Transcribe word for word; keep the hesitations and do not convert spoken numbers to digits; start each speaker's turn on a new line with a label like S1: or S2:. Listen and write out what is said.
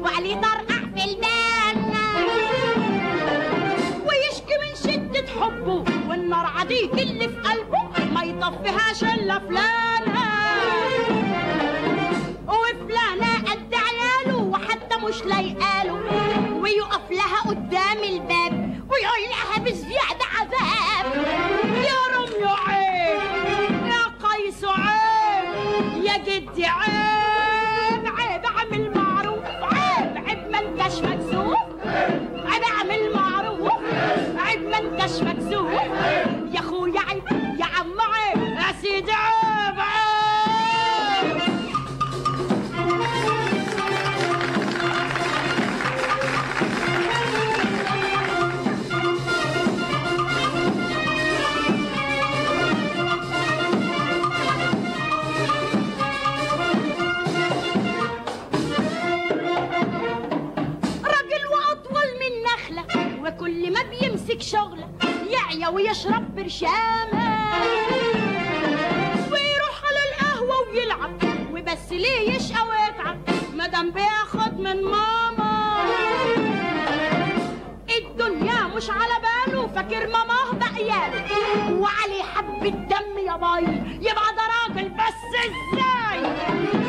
S1: وعليه طرقع في البان، ويشكي من شدة حبه والنار عديك اللي في قلبه ما يطفيهاش الا فلانة، وفلانة قد عياله وحتى مش لايقاله، ويقف لها قدام الباب ويقول لها بزيادة عذاب. يا رمي عيب، يا قيس عيب، يا جدي عيب، عيب اعمل معروف، عيب عيب ما انتش مكسوف، عيب اعمل معروف، عيب ما انتش مكسوف، يا اخويا عيب، يا عم عيب، يا سيدي عيب عيب. وكل ما بيمسك شغله يعيا ويشرب برشامه، ويروح على القهوه ويلعب وبس ليه يشقى ويتعب مادام بياخد من ماما. الدنيا مش على باله فاكر ماماه بقياله، وعليه حبة دم يا باي يبقى ده راجل بس ازاي؟